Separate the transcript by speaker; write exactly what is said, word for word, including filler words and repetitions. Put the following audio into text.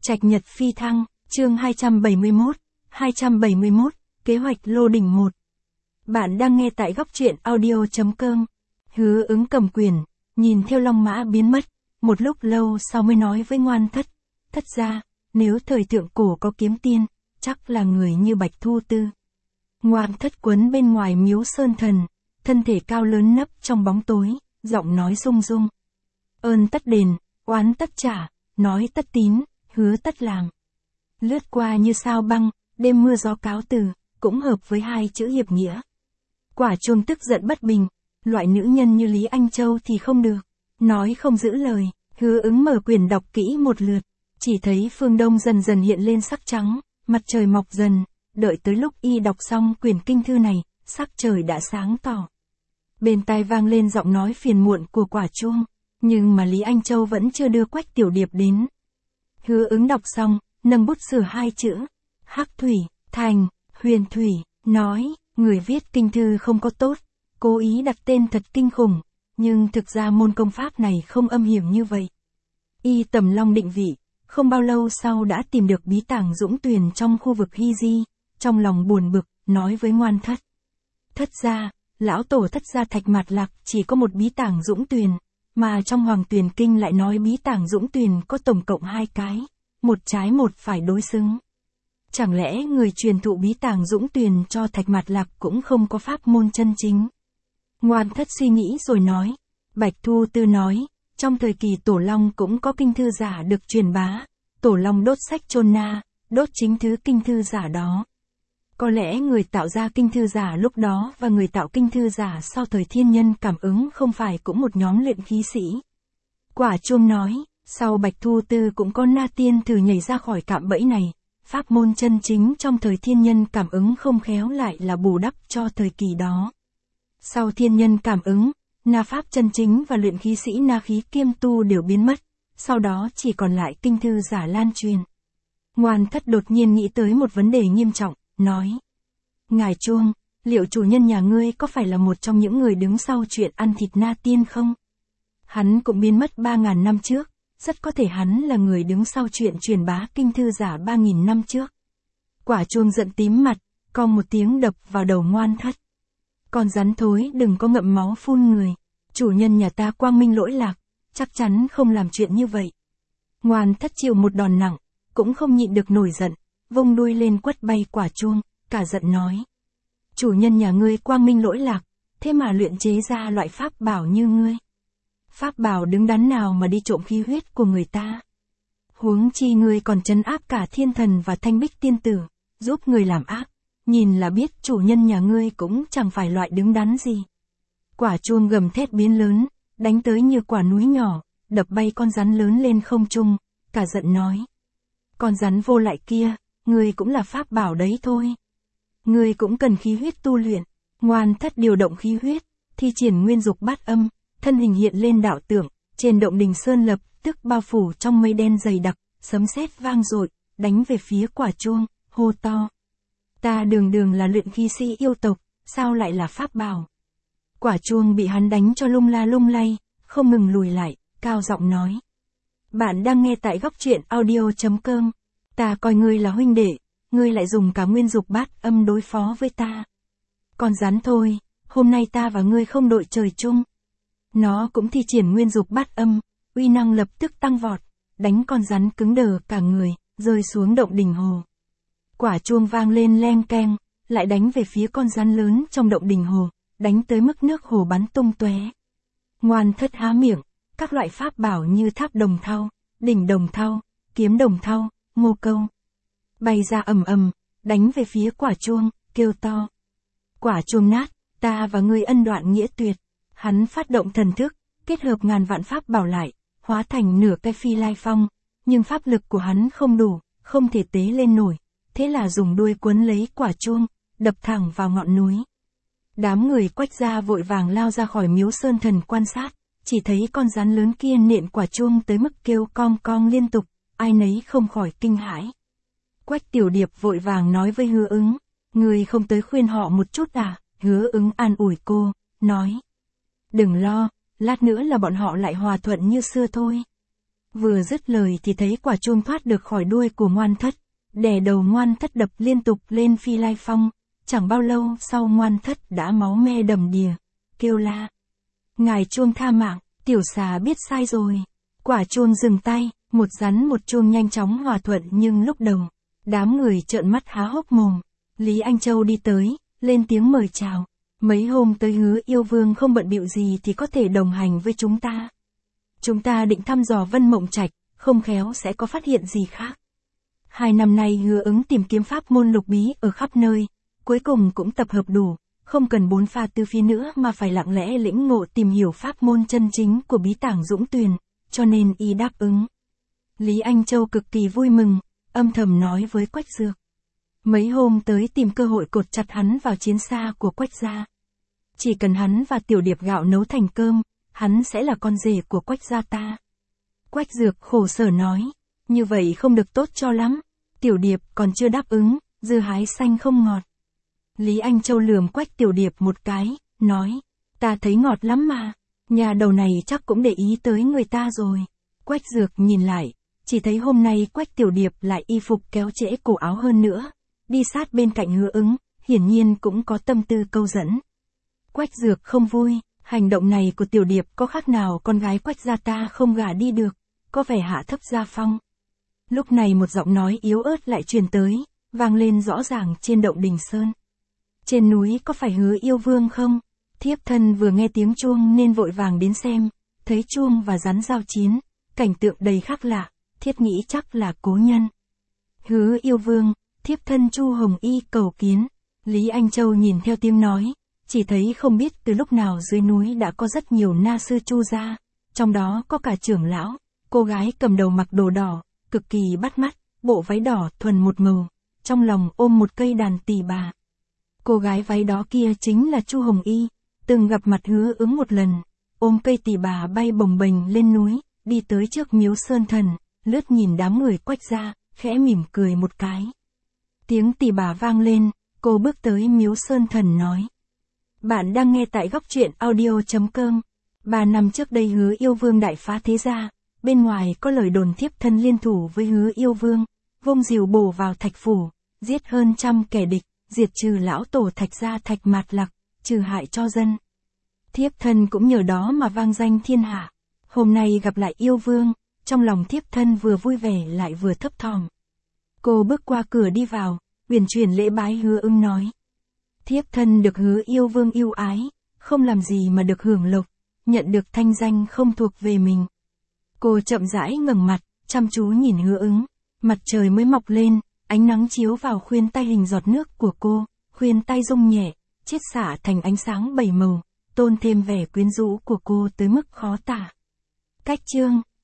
Speaker 1: Trạch Nhật phi thăng, chương hai trăm bảy mươi mốt, hai trăm bảy mươi mốt, kế hoạch lô đỉnh một. Bạn đang nghe tại góc truyện audio.com. Hứa Ứng cầm quyền, nhìn theo long mã biến mất, một lúc lâu sau mới nói với Ngoan Thất, thất ra, nếu thời thượng cổ có kiếm tiên, chắc là người như Bạch Thu Tư. Ngoan Thất quấn bên ngoài miếu sơn thần, thân thể cao lớn nấp trong bóng tối, giọng nói rung rung. Ơn tất đền, oán tất trả, nói tất tín, hứa tất làm. Lướt qua như sao băng, đêm mưa gió cáo từ, cũng hợp với hai chữ hiệp nghĩa. Quả Chuông tức giận bất bình, loại nữ nhân như Lý Anh Châu thì không được, nói không giữ lời. Hứa Ứng mở quyển đọc kỹ một lượt, chỉ thấy phương đông dần dần hiện lên sắc trắng, mặt trời mọc dần, đợi tới lúc y đọc xong quyển kinh thư này, sắc trời đã sáng tỏ. Bên tai vang lên giọng nói phiền muộn của Quả Chuông, nhưng mà Lý Anh Châu vẫn chưa đưa Quách Tiểu Điệp đến. Hứa Ứng đọc xong, nâng bút sửa hai chữ, Hắc Thủy, thành, Huyền Thủy, nói, người viết kinh thư không có tốt, cố ý đặt tên thật kinh khủng, nhưng thực ra môn công pháp này không âm hiểm như vậy. Y tầm long định vị, không bao lâu sau đã tìm được bí tàng Dũng Tuyền trong khu vực Hy Di, trong lòng buồn bực, nói với Ngoan Thất. Thất gia, lão tổ Thất gia Thạch Mạt Lạc chỉ có một bí tàng Dũng Tuyền, mà trong Hoàng Tuyền Kinh lại nói bí tàng Dũng Tuyền có tổng cộng hai cái, một trái một phải đối xứng. Chẳng lẽ người truyền thụ bí tàng Dũng Tuyền cho Thạch Mạt Lạc cũng không có pháp môn chân chính? Ngoan Thất suy nghĩ rồi nói, Bạch Thu Tư nói, trong thời kỳ Tổ Long cũng có kinh thư giả được truyền bá, Tổ Long đốt sách chôn na, đốt chính thứ kinh thư giả đó. Có lẽ người tạo ra kinh thư giả lúc đó và người tạo kinh thư giả sau thời thiên nhân cảm ứng không phải cũng một nhóm luyện khí sĩ. Quả Chuông nói, sau Bạch Thu Tư cũng có Na Tiên thử nhảy ra khỏi cạm bẫy này, pháp môn chân chính trong thời thiên nhân cảm ứng không khéo lại là bù đắp cho thời kỳ đó. Sau thiên nhân cảm ứng, Na pháp chân chính và luyện khí sĩ Na khí kiêm tu đều biến mất, sau đó chỉ còn lại kinh thư giả lan truyền. Ngoan Thất đột nhiên nghĩ tới một vấn đề nghiêm trọng, nói. Ngài Chuông, liệu chủ nhân nhà ngươi có phải là một trong những người đứng sau chuyện ăn thịt Na Tiên không? Hắn cũng biến mất ba ngàn năm trước, rất có thể hắn là người đứng sau chuyện truyền bá kinh thư giả ba nghìn năm trước. Quả Chuông giận tím mặt, cong một tiếng đập vào đầu Ngoan Thất. Con rắn thối đừng có ngậm máu phun người, chủ nhân nhà ta quang minh lỗi lạc, chắc chắn không làm chuyện như vậy. Ngoan Thất chịu một đòn nặng, cũng không nhịn được nổi giận, vung đuôi lên quất bay Quả Chuông, cả giận nói. Chủ nhân nhà ngươi quang minh lỗi lạc, thế mà luyện chế ra loại pháp bảo như ngươi. Pháp bảo đứng đắn nào mà đi trộm khí huyết của người ta. Huống chi ngươi còn trấn áp cả thiên thần và thanh bích tiên tử, giúp người làm ác, nhìn là biết chủ nhân nhà ngươi cũng chẳng phải loại đứng đắn gì. Quả Chuông gầm thét biến lớn, đánh tới như quả núi nhỏ, đập bay con rắn lớn lên không trung, cả giận nói. Con rắn vô lại kia, ngươi cũng là pháp bảo đấy thôi. Ngươi cũng cần khí huyết tu luyện. Ngoan Thất điều động khí huyết, thi triển nguyên dục bát âm, thân hình hiện lên đạo tượng, trên động đình sơn lập tức bao phủ trong mây đen dày đặc, sấm sét vang dội, đánh về phía Quả Chuông, hô to. Ta đường đường là luyện khí sĩ yêu tộc, sao lại là pháp bảo? Quả Chuông bị hắn đánh cho lung la lung lay, không ngừng lùi lại, cao giọng nói. Bạn đang nghe tại góc truyện audio.com. Ta coi ngươi là huynh đệ, ngươi lại dùng cả nguyên dục bát âm đối phó với ta. Con rắn thôi, hôm nay ta và ngươi không đội trời chung. Nó cũng thi triển nguyên dục bát âm, uy năng lập tức tăng vọt, đánh con rắn cứng đờ cả người, rơi xuống động đình hồ. Quả Chuông vang lên leng keng, lại đánh về phía con rắn lớn trong động đình hồ, đánh tới mức nước hồ bắn tung tóe. Ngoan Thất há miệng, các loại pháp bảo như tháp đồng thau, đỉnh đồng thau, kiếm đồng thau, ngô câu bay ra ầm ầm, đánh về phía Quả Chuông, kêu to. Quả Chuông nát, ta và ngươi ân đoạn nghĩa tuyệt. Hắn phát động thần thức, kết hợp ngàn vạn pháp bảo lại, hóa thành nửa cái phi lai phong, nhưng pháp lực của hắn không đủ, không thể tế lên nổi, thế là dùng đuôi quấn lấy Quả Chuông, đập thẳng vào ngọn núi. Đám người Quách gia vội vàng lao ra khỏi miếu sơn thần quan sát, chỉ thấy con rắn lớn kia nện Quả Chuông tới mức kêu cong cong liên tục, ai nấy không khỏi kinh hãi. Quách Tiểu Điệp vội vàng nói với Hứa Ứng, ngươi không tới khuyên họ một chút à? Hứa Ứng an ủi cô, nói. Đừng lo, lát nữa là bọn họ lại hòa thuận như xưa thôi. Vừa dứt lời thì thấy quả chuông thoát được khỏi đuôi của ngoan thất, đè đầu ngoan thất đập liên tục lên phi lai phong, chẳng bao lâu sau ngoan thất đã máu me đầm đìa, kêu la. Ngài chuông tha mạng, tiểu xà biết sai rồi. Quả chuông dừng tay, một rắn một chuông nhanh chóng hòa thuận nhưng lúc đầu, đám người trợn mắt há hốc mồm. Lý Anh Châu đi tới, lên tiếng mời chào. Mấy hôm tới Hứa Yêu Vương không bận bịu gì thì có thể đồng hành với chúng ta. Chúng ta định thăm dò Vân Mộng Trạch, không khéo sẽ có phát hiện gì khác. Hai năm nay Hứa Ứng tìm kiếm pháp môn lục bí ở khắp nơi, cuối cùng cũng tập hợp đủ, không cần bốn pha tư phí nữa mà phải lặng lẽ lĩnh ngộ tìm hiểu pháp môn chân chính của bí tảng Dũng Tuyền, cho nên y đáp ứng. Lý Anh Châu cực kỳ vui mừng, âm thầm nói với Quách Dược. Mấy hôm tới tìm cơ hội cột chặt hắn vào chiến xa của Quách gia. Chỉ cần hắn và Tiểu Điệp gạo nấu thành cơm, hắn sẽ là con rể của Quách gia ta. Quách Dược khổ sở nói, như vậy không được tốt cho lắm, Tiểu Điệp còn chưa đáp ứng, dưa hái xanh không ngọt. Lý Anh Châu lườm Quách Tiểu Điệp một cái, nói, ta thấy ngọt lắm mà, nhà đầu này chắc cũng để ý tới người ta rồi. Quách Dược nhìn lại, chỉ thấy hôm nay Quách Tiểu Điệp lại y phục kéo trễ cổ áo hơn nữa, đi sát bên cạnh Hứa Ứng, hiển nhiên cũng có tâm tư câu dẫn. Quách Dược không vui, hành động này của Tiểu Điệp có khác nào con gái Quách gia ta không gả đi được, có vẻ hạ thấp gia phong. Lúc này một giọng nói yếu ớt lại truyền tới, vang lên rõ ràng trên động Đình Sơn. Trên núi có phải Hứa Yêu Vương không? Thiếp thân vừa nghe tiếng chuông nên vội vàng đến xem, thấy chuông và rắn giao chiến, cảnh tượng đầy khác lạ, thiết nghĩ chắc là cố nhân. Hứa Yêu Vương, thiếp thân Chu Hồng Y cầu kiến. Lý Anh Châu nhìn theo tiếng nói, chỉ thấy không biết từ lúc nào dưới núi đã có rất nhiều na sư Chu gia, trong đó có cả trưởng lão, cô gái cầm đầu mặc đồ đỏ, cực kỳ bắt mắt, bộ váy đỏ thuần một màu, trong lòng ôm một cây đàn tỳ bà. Cô gái váy đó kia chính là Chu Hồng Y, từng gặp mặt Hứa Ứng một lần, ôm cây tỳ bà bay bồng bềnh lên núi, đi tới trước miếu Sơn Thần, lướt nhìn đám người Quách gia, khẽ mỉm cười một cái. Tiếng tỳ bà vang lên, cô bước tới miếu Sơn Thần nói. Bạn đang nghe tại góc truyện audio chấm com. Ba năm trước đây Hứa Yêu Vương đại phá thế gia, bên ngoài có lời đồn thiếp thân liên thủ với Hứa Yêu Vương, vung diều bổ vào Thạch phủ, giết hơn trăm kẻ địch, diệt trừ lão tổ Thạch gia Thạch Mạt Lặc, trừ hại cho dân. Thiếp thân cũng nhờ đó mà vang danh thiên hạ. Hôm nay gặp lại Yêu Vương, trong lòng thiếp thân vừa vui vẻ lại vừa thấp thỏm. Cô bước qua cửa đi vào, uyển chuyển lễ bái Hứa Ứng nói. Thiếp thân được Hứa Yêu Vương yêu ái, không làm gì mà được hưởng lộc, nhận được thanh danh không thuộc về mình. Cô chậm rãi ngẩng mặt, chăm chú nhìn Hứa Ứng, mặt trời mới mọc lên, ánh nắng chiếu vào khuyên tay hình giọt nước của cô, khuyên tay rung nhẹ, chiết xạ thành ánh sáng bảy màu, tôn thêm vẻ quyến rũ của cô tới mức khó tả. Cách chương